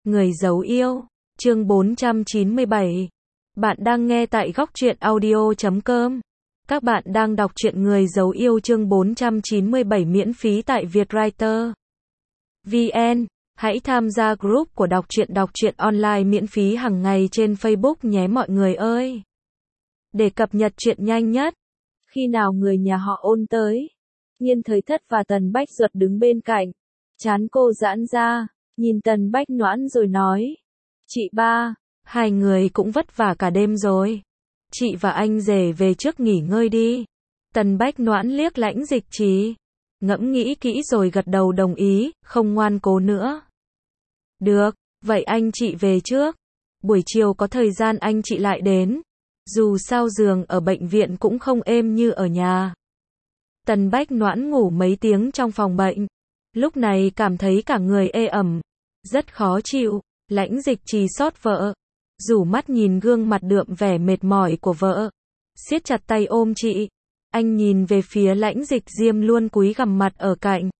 Người dấu yêu, chương 497. Bạn đang nghe tại góc truyện audio.com. Các bạn đang đọc truyện Người dấu yêu chương 497 miễn phí tại Vietwriter VN. Hãy tham gia group của đọc truyện online miễn phí hàng ngày trên Facebook nhé mọi người ơi. Để cập nhật truyện nhanh nhất. Khi nào người nhà họ Ôn tới, Nhiên Thời Thất và Tần Bách Duật đứng bên cạnh. Trán cô giãn ra, nhìn Tần Bách Noãn rồi nói. Chị ba, hai người cũng vất vả cả đêm rồi. Chị và anh rể về trước nghỉ ngơi đi. Tần Bách Noãn liếc Lãnh Dịch Trì. Ngẫm nghĩ kỹ rồi gật đầu đồng ý, không ngoan cố nữa. Được, vậy anh chị về trước. Buổi chiều có thời gian anh chị lại đến. Dù sao giường ở bệnh viện cũng không êm như ở nhà. Tần Bách Noãn ngủ mấy tiếng trong phòng bệnh. Lúc này cảm thấy cả người ê ẩm. Rất khó chịu. Lãnh Dịch Trì xót vợ. Rủ mắt nhìn gương mặt đượm vẻ mệt mỏi của vợ. Siết chặt tay ôm chị. Anh nhìn về phía Lãnh Dịch Diêm luôn cúi gằm mặt ở cạnh.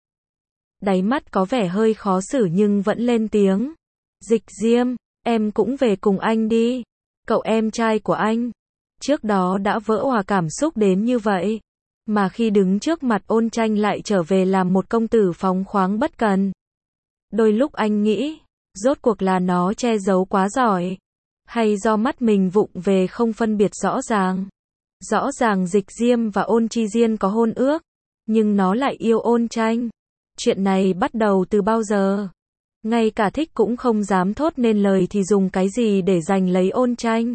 Đáy mắt có vẻ hơi khó xử nhưng vẫn lên tiếng. Dịch Diêm, em cũng về cùng anh đi. Cậu em trai của anh. Trước đó đã vỡ hòa cảm xúc đến như vậy. Mà khi đứng trước mặt Ôn Tranh lại trở về làm một công tử phóng khoáng bất cần. Đôi lúc anh nghĩ, rốt cuộc là nó che giấu quá giỏi. Hay do mắt mình vụng về không phân biệt rõ ràng. Rõ ràng Dịch Diêm và Ôn Chi Diên có hôn ước. Nhưng nó lại yêu Ôn Tranh. Chuyện này bắt đầu từ bao giờ? Ngay cả thích cũng không dám thốt nên lời thì dùng cái gì để giành lấy Ôn Tranh?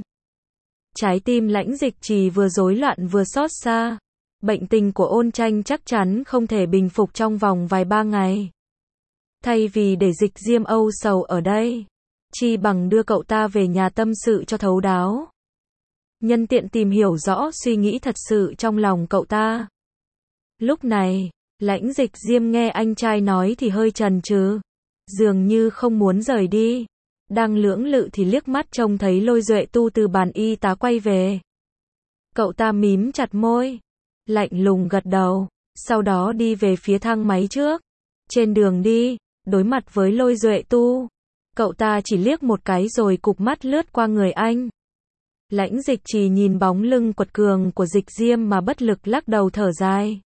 Trái tim Lãnh Dịch Trì vừa rối loạn vừa xót xa. Bệnh tình của Ôn Tranh chắc chắn không thể bình phục trong vòng vài ba ngày. Thay vì để Dịch Diêm âu sầu ở đây, chi bằng đưa cậu ta về nhà tâm sự cho thấu đáo. Nhân tiện tìm hiểu rõ suy nghĩ thật sự trong lòng cậu ta. Lúc này, Lãnh Dịch Diêm nghe anh trai nói thì hơi chần chừ, dường như không muốn rời đi. Đang lưỡng lự thì liếc mắt trông thấy Lôi Duệ Tu từ bàn y tá quay về. Cậu ta mím chặt môi, lạnh lùng gật đầu, sau đó đi về phía thang máy trước. Trên đường đi, đối mặt với Lôi Duệ Tu, cậu ta chỉ liếc một cái rồi cụp mắt lướt qua người anh. Lãnh Dịch Trì nhìn bóng lưng quật cường của Dịch Diêm mà bất lực lắc đầu thở dài.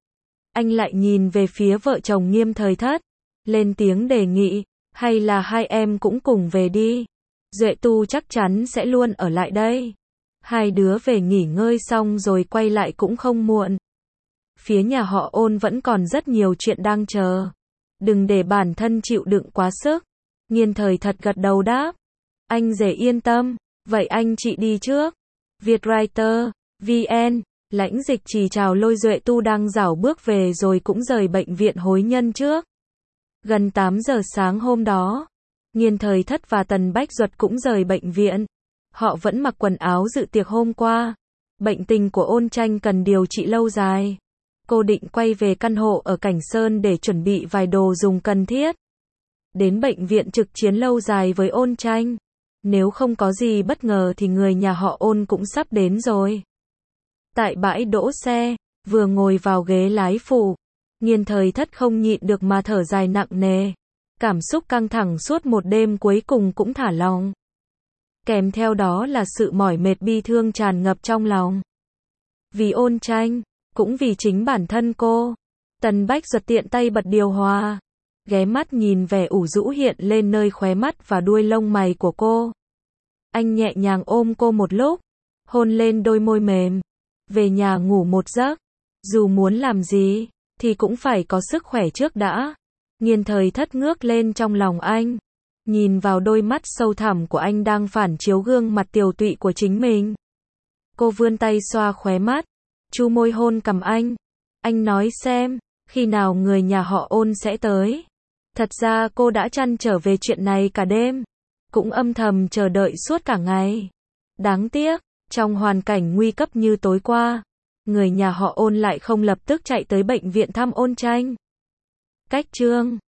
Anh lại nhìn về phía vợ chồng Nghiêm Thời Thất, lên tiếng đề nghị, hay là hai em cũng cùng về đi. Duệ Tu chắc chắn sẽ luôn ở lại đây. Hai đứa về nghỉ ngơi xong rồi quay lại cũng không muộn. Phía nhà họ Ôn vẫn còn rất nhiều chuyện đang chờ. Đừng để bản thân chịu đựng quá sức. Nhiên Thời Thất gật đầu đáp. Anh rể yên tâm, vậy anh chị đi trước. Vietwriter VN. Lãnh Dịch Trì chào Lôi Duệ Tu đang rảo bước về rồi cũng rời bệnh viện hối nhân trước. Gần 8 giờ sáng hôm đó, Nhiên Thời Thất và Tần Bách Duật cũng rời bệnh viện. Họ vẫn mặc quần áo dự tiệc hôm qua. Bệnh tình của Ôn Tranh cần điều trị lâu dài. Cô định quay về căn hộ ở Cảnh Sơn để chuẩn bị vài đồ dùng cần thiết. Đến bệnh viện trực chiến lâu dài với Ôn Tranh. Nếu không có gì bất ngờ thì người nhà họ Ôn cũng sắp đến rồi. Tại bãi đỗ xe, vừa ngồi vào ghế lái phụ, Nhiên Thời Thất không nhịn được mà thở dài nặng nề. Cảm xúc căng thẳng suốt một đêm cuối cùng cũng thả lỏng. Kèm theo đó là sự mỏi mệt bi thương tràn ngập trong lòng. Vì Ôn Tranh, cũng vì chính bản thân cô. Tần Bách Duật tiện tay bật điều hòa, ghé mắt nhìn vẻ ủ rũ hiện lên nơi khóe mắt và đuôi lông mày của cô. Anh nhẹ nhàng ôm cô một lúc, hôn lên đôi môi mềm. Về nhà ngủ một giấc, dù muốn làm gì thì cũng phải có sức khỏe trước đã. Nhiên Thời Thất ngước lên trong lòng anh, nhìn vào đôi mắt sâu thẳm của anh đang phản chiếu gương mặt tiều tụy của chính mình. Cô vươn tay xoa khóe mắt, chu môi hôn cằm anh. Anh nói xem, khi nào người nhà họ Ôn sẽ tới? Thật ra cô đã trăn trở về chuyện này cả đêm, cũng âm thầm chờ đợi suốt cả ngày. Đáng tiếc, trong hoàn cảnh nguy cấp như tối qua, người nhà họ Ôn lại không lập tức chạy tới bệnh viện thăm Ôn Tranh. Cách chương